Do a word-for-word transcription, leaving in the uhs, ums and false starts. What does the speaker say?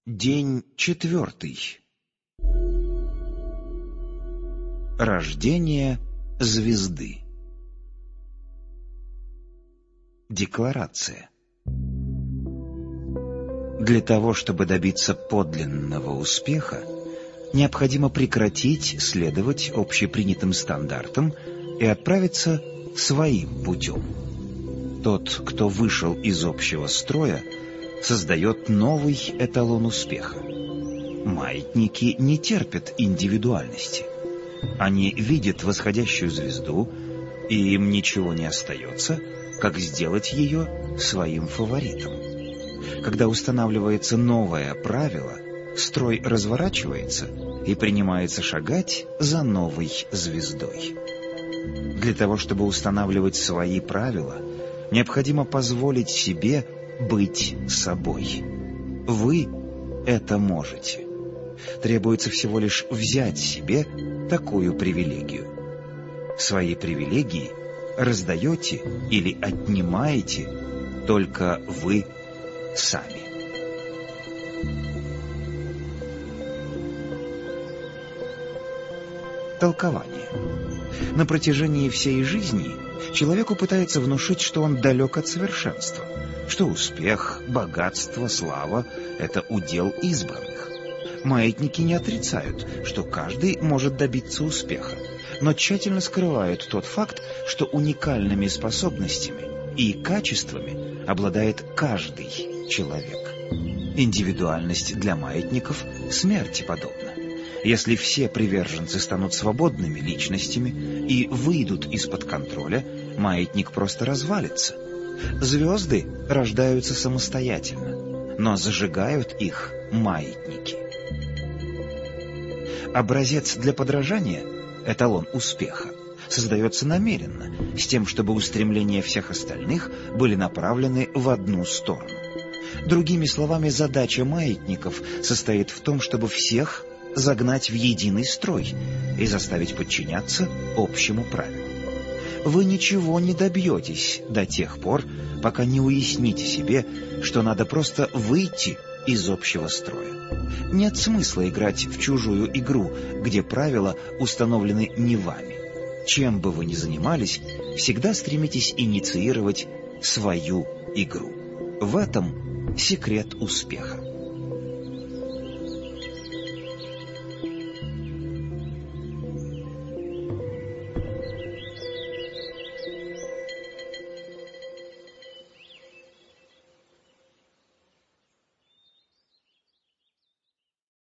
День четвертый. Рождение звезды. Декларация. Для того, чтобы добиться подлинного успеха, необходимо прекратить следовать общепринятым стандартам и отправиться своим путем. Тот, кто вышел из общего строя, создает новый эталон успеха. Маятники не терпят индивидуальности. Они видят восходящую звезду, и им ничего не остается, как сделать ее своим фаворитом. Когда устанавливается новое правило, строй разворачивается и принимается шагать за новой звездой. Для того, чтобы устанавливать свои правила, необходимо позволить себе быть собой. Вы это можете. Требуется всего лишь взять себе такую привилегию. Свои привилегии раздаете или отнимаете только вы сами. Толкование. На протяжении всей жизни человеку пытается внушить, что он далек от совершенства, что успех, богатство, слава — это удел избранных. Маятники не отрицают, что каждый может добиться успеха, но тщательно скрывают тот факт, что уникальными способностями и качествами обладает каждый человек. Индивидуальность для маятников смерти подобна. Если все приверженцы станут свободными личностями и выйдут из-под контроля, маятник просто развалится. Звезды рождаются самостоятельно, но зажигают их маятники. Образец для подражания, эталон успеха, создается намеренно, с тем, чтобы устремления всех остальных были направлены в одну сторону. Другими словами, задача маятников состоит в том, чтобы всех загнать в единый строй и заставить подчиняться общему правилу. Вы ничего не добьетесь до тех пор, пока не уясните себе, что надо просто выйти из общего строя. Нет смысла играть в чужую игру, где правила установлены не вами. Чем бы вы ни занимались, всегда стремитесь инициировать свою игру. В этом секрет успеха.